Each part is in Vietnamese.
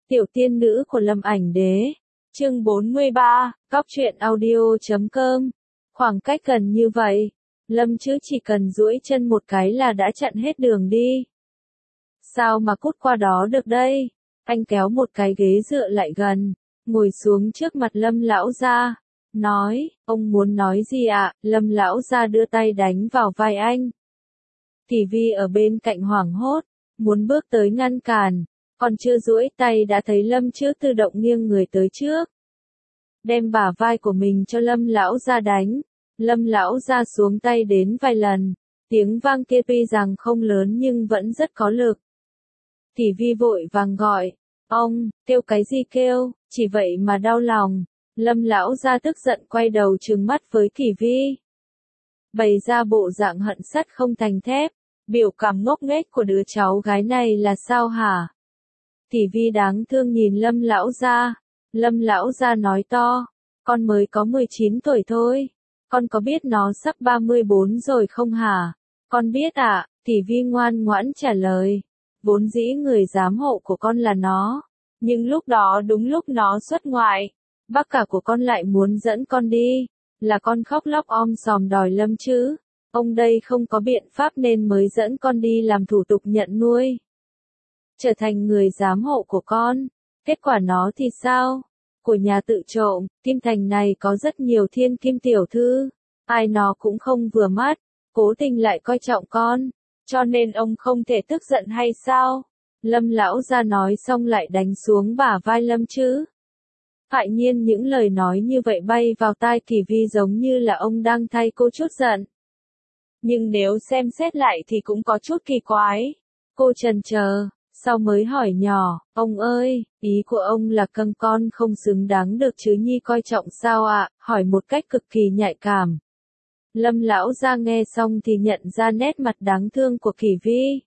Tiểu tiên nữ của Lâm Ảnh Đế. Chương 43, Cóc truyện audio.com. Khoảng cách gần như vậy, Lâm Chữ chỉ cần duỗi chân một cái là đã chặn hết đường đi. Sao mà cút qua đó được đây? Anh kéo một cái ghế dựa lại gần, ngồi xuống trước mặt Lâm lão gia, nói, ông muốn nói gì ạ? Lâm lão gia đưa tay đánh vào vai anh. Tỷ Vi ở bên cạnh hoảng hốt, muốn bước tới ngăn cản, còn chưa duỗi tay đã thấy Lâm Chữ tự động nghiêng người tới trước, đem bả vai của mình cho Lâm lão gia đánh. Lâm lão gia xuống tay đến vài lần, tiếng vang kia tuy rằng không lớn nhưng vẫn rất có lực. Tỷ Vi vội vàng gọi, ông, kêu cái gì kêu, chỉ vậy mà đau lòng. Lâm lão gia tức giận quay đầu trừng mắt với Tỷ Vi, bày ra bộ dạng hận sắt không thành thép, biểu cảm ngốc nghếch của đứa cháu gái này là sao hả? Tỷ Vi đáng thương nhìn Lâm lão gia. Lâm lão gia nói to, con mới có 19 tuổi thôi, con có biết nó sắp 34 rồi không hả? Con biết ạ. Tỷ Vi ngoan ngoãn trả lời, vốn dĩ người giám hộ của con là nó, nhưng lúc đó đúng lúc nó xuất ngoại, bác cả của con lại muốn dẫn con đi, là con khóc lóc om sòm đòi Lâm Chữ, ông đây không có biện pháp nên mới dẫn con đi làm thủ tục nhận nuôi, trở thành người giám hộ của con. Kết quả nó thì sao? Của nhà tự trộm, Kim Thành này có rất nhiều thiên kim tiểu thư, ai nó cũng không vừa mắt, cố tình lại coi trọng con, cho nên ông không thể tức giận hay sao? Lâm lão gia nói xong lại đánh xuống bả vai Lâm Chữ. Hại nhiên những lời nói như vậy bay vào tai Kỳ Vi giống như là ông đang thay cô chút giận. Nhưng nếu xem xét lại thì cũng có chút kỳ quái. Cô chần chờ, sau mới hỏi nhỏ, ông ơi, ý của ông là con không xứng đáng được Chứ Nhi coi trọng sao ạ? Hỏi một cách cực kỳ nhạy cảm. Lâm lão gia nghe xong thì nhận ra nét mặt đáng thương của Kỳ Vi.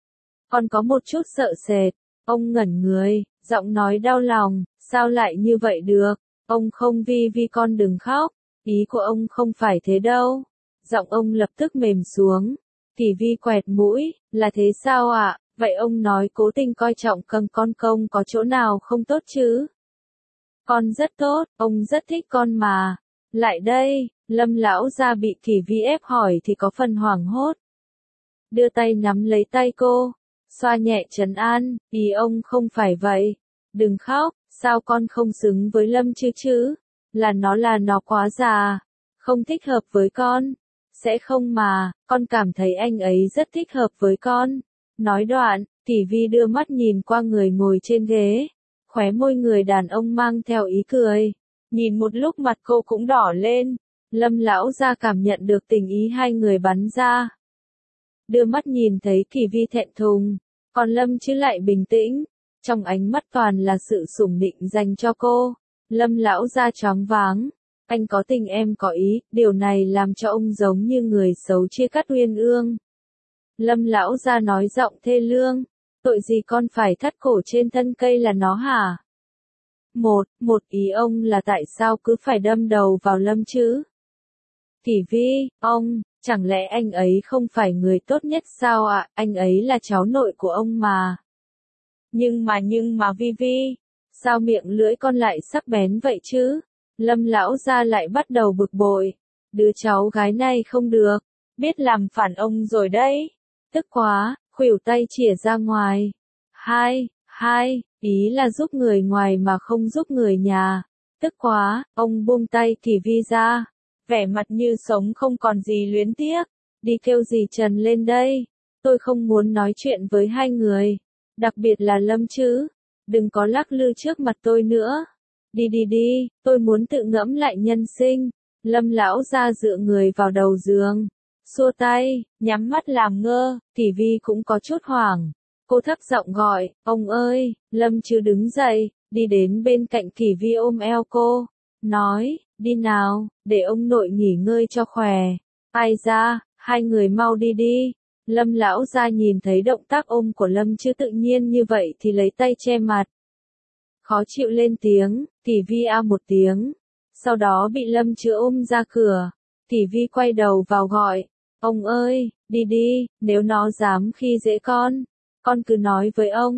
Con có một chút sợ sệt, ông ngẩn người, giọng nói đau lòng, sao lại như vậy được? Ông không Vi con đừng khóc, ý của ông không phải thế đâu. Giọng ông lập tức mềm xuống. Kỳ Vi quẹt mũi, là thế sao ạ? Vậy ông nói cố tình coi trọng con công có chỗ nào không tốt chứ? Con rất tốt, ông rất thích con mà. Lại đây, Lâm lão gia bị Kỳ Vi ép hỏi thì có phần hoảng hốt. Đưa tay nắm lấy tay cô, xoa nhẹ trấn an, ý ông không phải vậy. Đừng khóc, sao con không xứng với Lâm Chữ chứ? Là nó quá già, không thích hợp với con. Sẽ không mà, con cảm thấy anh ấy rất thích hợp với con. Nói đoạn, Tỷ Vi đưa mắt nhìn qua người ngồi trên ghế, khóe môi người đàn ông mang theo ý cười. Nhìn một lúc mặt cô cũng đỏ lên. Lâm lão gia cảm nhận được tình ý hai người bắn ra. Đưa mắt nhìn thấy Kỳ Vi thẹn thùng, còn Lâm Chữ lại bình tĩnh, trong ánh mắt toàn là sự sủng nịnh dành cho cô. Lâm lão gia choáng váng, anh có tình em có ý, điều này làm cho ông giống như người xấu chia cắt uyên ương. Lâm lão gia nói giọng thê lương, tội gì con phải thắt cổ trên thân cây là nó hả? Một ý ông là tại sao cứ phải đâm đầu vào Lâm Chữ? Tỷ Vi, ông, chẳng lẽ anh ấy không phải người tốt nhất sao ạ? Anh ấy là cháu nội của ông mà. Nhưng mà Vi, sao miệng lưỡi con lại sắc bén vậy chứ? Lâm lão gia lại bắt đầu bực bội. Đứa cháu gái này không được, biết làm phản ông rồi đấy. Tức quá, khuỷu tay chìa ra ngoài. Hai, ý là giúp người ngoài mà không giúp người nhà. Tức quá, ông buông tay Kỳ Vi ra, vẻ mặt như sống không còn gì luyến tiếc. Đi kêu dì Trần lên đây, tôi không muốn nói chuyện với hai người, đặc biệt là Lâm Chữ. Đừng có lắc lư trước mặt tôi nữa. Đi, tôi muốn tự ngẫm lại nhân sinh. Lâm lão gia dựa người vào đầu giường, xua tay, nhắm mắt làm ngơ. Tỷ Vi cũng có chút hoảng. Cô thấp giọng gọi, ông ơi. Lâm Chữ đứng dậy, đi đến bên cạnh Kỳ Vi ôm eo cô, nói, đi nào, để ông nội nghỉ ngơi cho khỏe. Ai ra, hai người mau đi. Lâm lão gia nhìn thấy động tác ôm của Lâm Chữ tự nhiên như vậy thì lấy tay che mặt. Khó chịu lên tiếng, Tỷ Vi a một tiếng. Sau đó bị Lâm Chữ ôm ra cửa. Tỷ Vi quay đầu vào gọi, ông ơi, đi, nếu nó dám khi dễ con cứ nói với ông.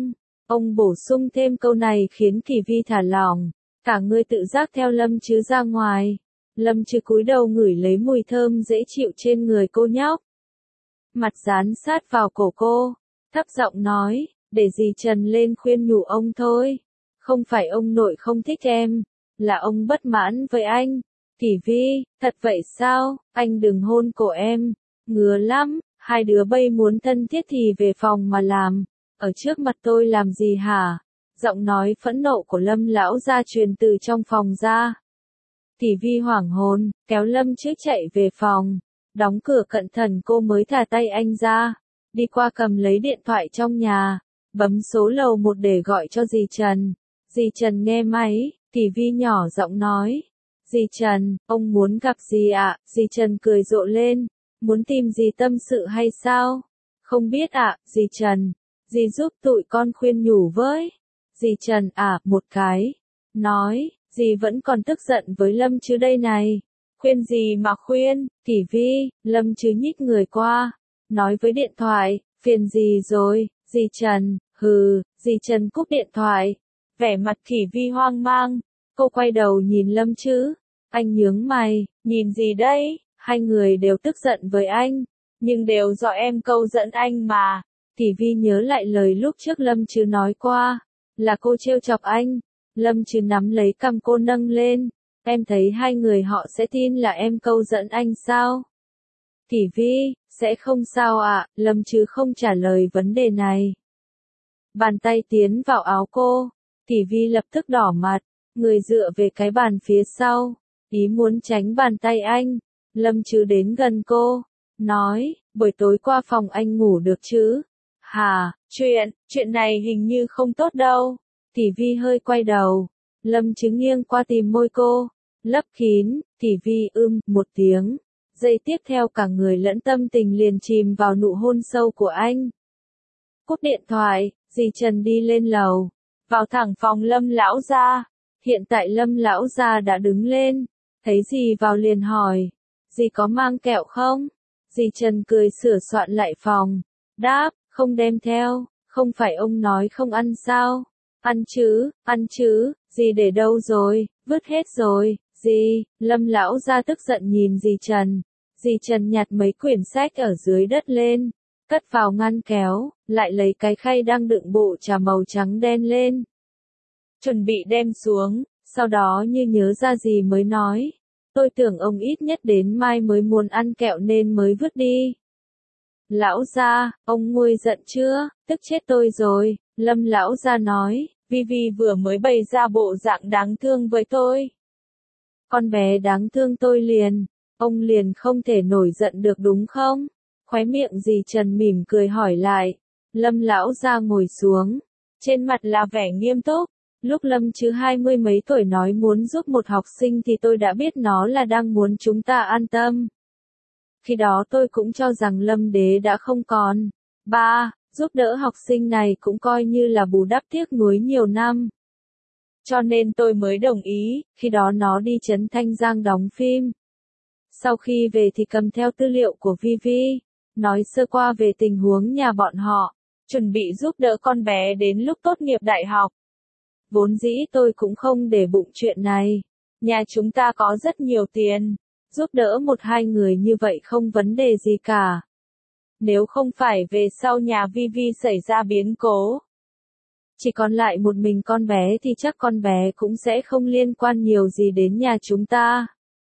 Ông bổ sung thêm câu này khiến Kỳ Vi thả lỏng. Cả người tự giác theo Lâm Chứ ra ngoài. Lâm Chứ cúi đầu ngửi lấy mùi thơm dễ chịu trên người cô nhóc. Mặt dán sát vào cổ cô. Thấp giọng nói, để dì Trần lên khuyên nhủ ông thôi. Không phải ông nội không thích em. Là ông bất mãn với anh. Kỳ Vi, thật vậy sao? Anh đừng hôn cổ em. Ngứa lắm. Hai đứa bây muốn thân thiết thì về phòng mà làm. Ở trước mặt tôi làm gì hả? Giọng nói phẫn nộ của Lâm lão gia truyền từ trong phòng ra. Kỳ Vi hoảng hồn, kéo Lâm Chứ chạy về phòng. Đóng cửa cẩn thận cô mới thả tay anh ra. Đi qua cầm lấy điện thoại trong nhà. Bấm số lầu 1 để gọi cho dì Trần. Dì Trần nghe máy, Kỳ Vi nhỏ giọng nói. Dì Trần, ông muốn gặp dì ạ? Dì Trần cười rộ lên. Muốn tìm dì tâm sự hay sao? Không biết ạ, dì Trần. Dì giúp tụi con khuyên nhủ với. Dì Trần một cái. Nói, dì vẫn còn tức giận với Lâm Chứ đây này. Khuyên gì mà khuyên, Kỳ Vi. Lâm Chứ nhích người qua. Nói với điện thoại, phiền gì rồi, dì Trần. Hừ, dì Trần cúp điện thoại. Vẻ mặt Kỳ Vi hoang mang. Cô quay đầu nhìn Lâm Chứ. Anh nhướng mày, nhìn gì đây? Hai người đều tức giận với anh. Nhưng đều do em câu dẫn anh mà. Kỳ Vi nhớ lại lời lúc trước Lâm Chứ nói qua. Là cô trêu chọc anh. Lâm Chứ nắm lấy cằm cô nâng lên. Em thấy hai người họ sẽ tin là em câu dẫn anh sao? Kỳ Vi, sẽ không sao ạ. Lâm Chứ không trả lời vấn đề này. Bàn tay tiến vào áo cô. Kỳ Vi lập tức đỏ mặt. Người dựa về cái bàn phía sau. Ý muốn tránh bàn tay anh. Lâm Chứ đến gần cô. Nói, buổi tối qua phòng anh ngủ được chứ? Hả, chuyện này hình như không tốt đâu. Kỳ Vi hơi quay đầu. Lâm Chứ nghiêng qua tìm môi cô. Lấp kín, Kỳ Vi một tiếng. Giây tiếp theo cả người lẫn tâm tình liền chìm vào nụ hôn sâu của anh. Cúp điện thoại, dì Trần đi lên lầu. Vào thẳng phòng Lâm lão gia. Hiện tại Lâm lão gia đã đứng lên. Thấy dì vào liền hỏi. Dì có mang kẹo không? Dì Trần cười sửa soạn lại phòng. Đáp, không đem theo. Không phải ông nói không ăn sao? Ăn chứ, dì để đâu rồi? Vứt hết rồi. Dì, Lâm lão gia tức giận nhìn dì Trần. Dì Trần nhặt mấy quyển sách ở dưới đất lên. Cất vào ngăn kéo, lại lấy cái khay đang đựng bộ trà màu trắng đen lên. Chuẩn bị đem xuống, sau đó như nhớ ra gì mới nói. Tôi tưởng ông ít nhất đến mai mới muốn ăn kẹo nên mới vứt đi. Lão gia, ông nguôi giận chưa? Tức chết tôi rồi. Lâm lão gia nói, Vi vừa mới bày ra bộ dạng đáng thương với tôi. Con bé đáng thương tôi liền. Ông liền không thể nổi giận được đúng không? Khóe miệng dì Trần mỉm cười hỏi lại. Lâm lão gia ngồi xuống. Trên mặt là vẻ nghiêm túc. Lúc Lâm Chứ 20 mấy tuổi nói muốn giúp một học sinh thì tôi đã biết nó là đang muốn chúng ta an tâm. Khi đó tôi cũng cho rằng Lâm đế đã không còn. Giúp đỡ học sinh này cũng coi như là bù đắp tiếc nuối nhiều năm. Cho nên tôi mới đồng ý, khi đó nó đi Trấn Thanh Giang đóng phim. Sau khi về thì cầm theo tư liệu của Vi, nói sơ qua về tình huống nhà bọn họ, chuẩn bị giúp đỡ con bé đến lúc tốt nghiệp đại học. Vốn dĩ tôi cũng không để bụng chuyện này. Nhà chúng ta có rất nhiều tiền. Giúp đỡ một hai người như vậy không vấn đề gì cả. Nếu không phải về sau nhà Vi xảy ra biến cố. Chỉ còn lại một mình con bé thì chắc con bé cũng sẽ không liên quan nhiều gì đến nhà chúng ta.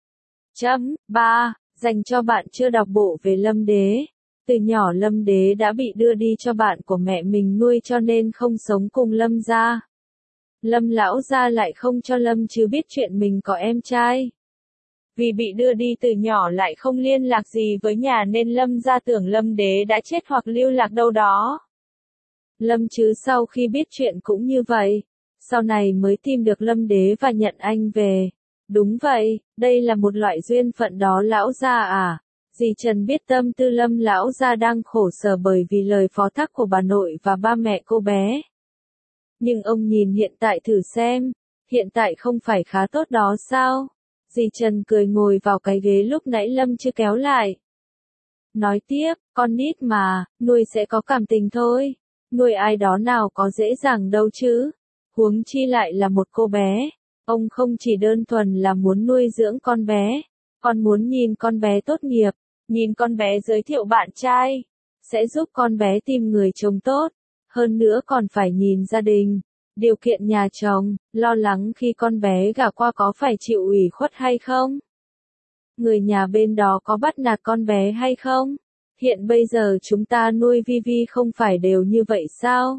3. Dành cho bạn chưa đọc bộ về Lâm đế. Từ nhỏ Lâm đế đã bị đưa đi cho bạn của mẹ mình nuôi cho nên không sống cùng Lâm gia. Lâm lão gia lại không cho Lâm Chứ biết chuyện mình có em trai. Vì bị đưa đi từ nhỏ lại không liên lạc gì với nhà nên Lâm gia tưởng Lâm đế đã chết hoặc lưu lạc đâu đó. Lâm Chứ sau khi biết chuyện cũng như vậy. Sau này mới tìm được Lâm đế và nhận anh về. Đúng vậy, đây là một loại duyên phận đó lão gia à. Dì Trần biết tâm tư Lâm lão gia đang khổ sở bởi vì lời phó thác của bà nội và ba mẹ cô bé. Nhưng ông nhìn hiện tại thử xem, hiện tại không phải khá tốt đó sao? Dì Trần cười ngồi vào cái ghế lúc nãy Lâm Chứ kéo lại. Nói tiếp, con nít mà, nuôi sẽ có cảm tình thôi. Nuôi ai đó nào có dễ dàng đâu chứ, huống chi lại là một cô bé. Ông không chỉ đơn thuần là muốn nuôi dưỡng con bé, còn muốn nhìn con bé tốt nghiệp, nhìn con bé giới thiệu bạn trai, sẽ giúp con bé tìm người chồng tốt, hơn nữa còn phải nhìn gia đình, điều kiện nhà chồng, lo lắng khi con bé gả qua có phải chịu ủy khuất hay không? Người nhà bên đó có bắt nạt con bé hay không? Hiện bây giờ chúng ta nuôi Vi Vi không phải đều như vậy sao?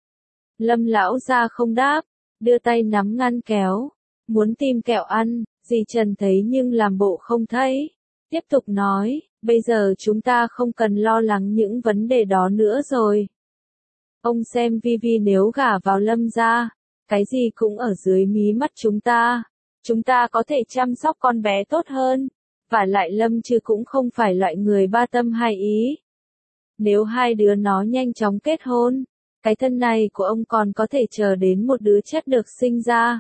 Lâm lão gia không đáp, đưa tay nắm ngăn kéo, muốn tìm kẹo ăn, dì Trần thấy nhưng làm bộ không thấy. Tiếp tục nói, bây giờ chúng ta không cần lo lắng những vấn đề đó nữa rồi. Ông xem Vi Vi nếu gả vào Lâm gia, cái gì cũng ở dưới mí mắt chúng ta có thể chăm sóc con bé tốt hơn. Và lại Lâm Trư cũng không phải loại người ba tâm hai ý. Nếu hai đứa nó nhanh chóng kết hôn, cái thân này của ông còn có thể chờ đến một đứa chất được sinh ra.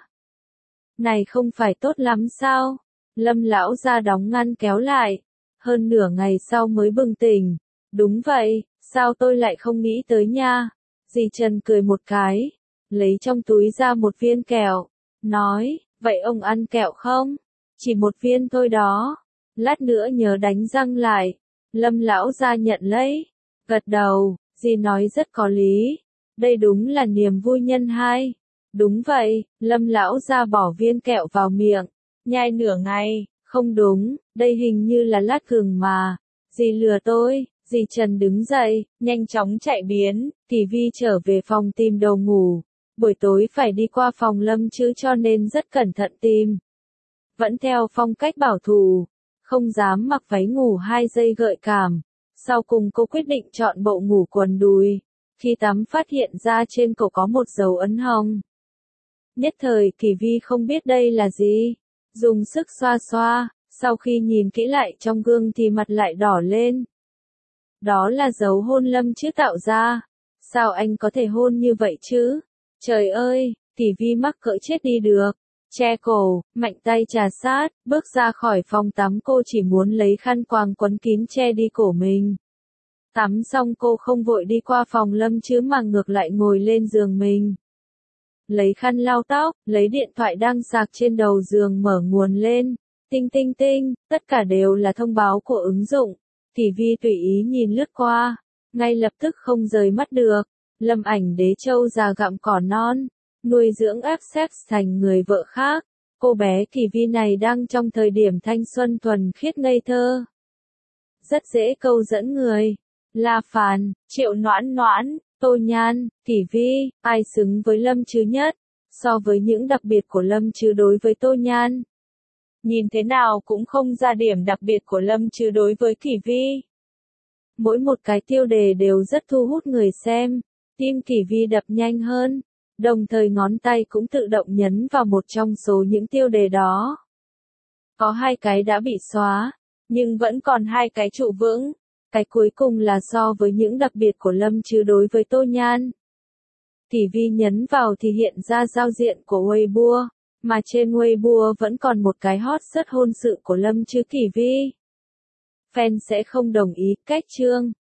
Này không phải tốt lắm sao? Lâm lão ra đóng ngăn kéo lại. Hơn nửa ngày sau mới bừng tỉnh. Đúng vậy, sao tôi lại không nghĩ tới nha? Dì Trần cười một cái, lấy trong túi ra một viên kẹo, nói, vậy ông ăn kẹo không? Chỉ một viên thôi đó. Lát nữa nhớ đánh răng lại. Lâm lão ra nhận lấy, gật đầu, dì nói rất có lý. Đây đúng là niềm vui nhân hai. Đúng vậy, Lâm lão ra bỏ viên kẹo vào miệng, nhai nửa ngày, không đúng, đây hình như là lát gừng mà. Dì lừa tôi. Dì Trần đứng dậy, nhanh chóng chạy biến, Kỳ Vi trở về phòng tìm đồ ngủ. Buổi tối phải đi qua phòng Lâm Trư cho nên rất cẩn thận tìm. Vẫn theo phong cách bảo thủ, không dám mặc váy ngủ 2 giây gợi cảm. Sau cùng cô quyết định chọn bộ ngủ quần đùi. Khi tắm phát hiện ra trên cổ có một dấu ấn hồng. Nhất thời Kỳ Vi không biết đây là gì. Dùng sức xoa xoa, sau khi nhìn kỹ lại trong gương thì mặt lại đỏ lên. Đó là dấu hôn Lâm Trư tạo ra. Sao anh có thể hôn như vậy chứ? Trời ơi, Kỳ Vi mắc cỡ chết đi được. Che cổ, mạnh tay trà sát, bước ra khỏi phòng tắm cô chỉ muốn lấy khăn quàng quấn kín che đi cổ mình. Tắm xong cô không vội đi qua phòng Lâm Trư mà ngược lại ngồi lên giường mình. Lấy khăn lau tóc, lấy điện thoại đang sạc trên đầu giường mở nguồn lên. Tinh tinh tinh, tất cả đều là thông báo của ứng dụng. Kỳ Vi tùy ý nhìn lướt qua, ngay lập tức không rời mắt được. Lâm Ảnh Đế trâu già gặm cỏ non, nuôi dưỡng ép sex thành người vợ khác. Cô bé Kỳ Vi này đang trong thời điểm thanh xuân thuần khiết ngây thơ. Rất dễ câu dẫn người. La Phàn, Triệu Noãn Noãn, Tô Nhan, Kỳ Vi, ai xứng với Lâm Trư nhất? So với những đặc biệt của Lâm Trư đối với Tô Nhan, nhìn thế nào cũng không ra điểm đặc biệt của Lâm Trư đối với Kỳ Vi. Mỗi một cái tiêu đề đều rất thu hút người xem, tim Kỳ Vi đập nhanh hơn, đồng thời ngón tay cũng tự động nhấn vào một trong số những tiêu đề đó. Có 2 cái đã bị xóa, nhưng vẫn còn 2 cái trụ vững. Cái cuối cùng là so với những đặc biệt của Lâm Trư đối với Tô Nhan. Kỳ Vi nhấn vào thì hiện ra giao diện của Weibo, mà trên Weibo vẫn còn một cái hot rất hôn sự của Lâm Trư Kỳ Vi. Fan sẽ không đồng ý, cách chương.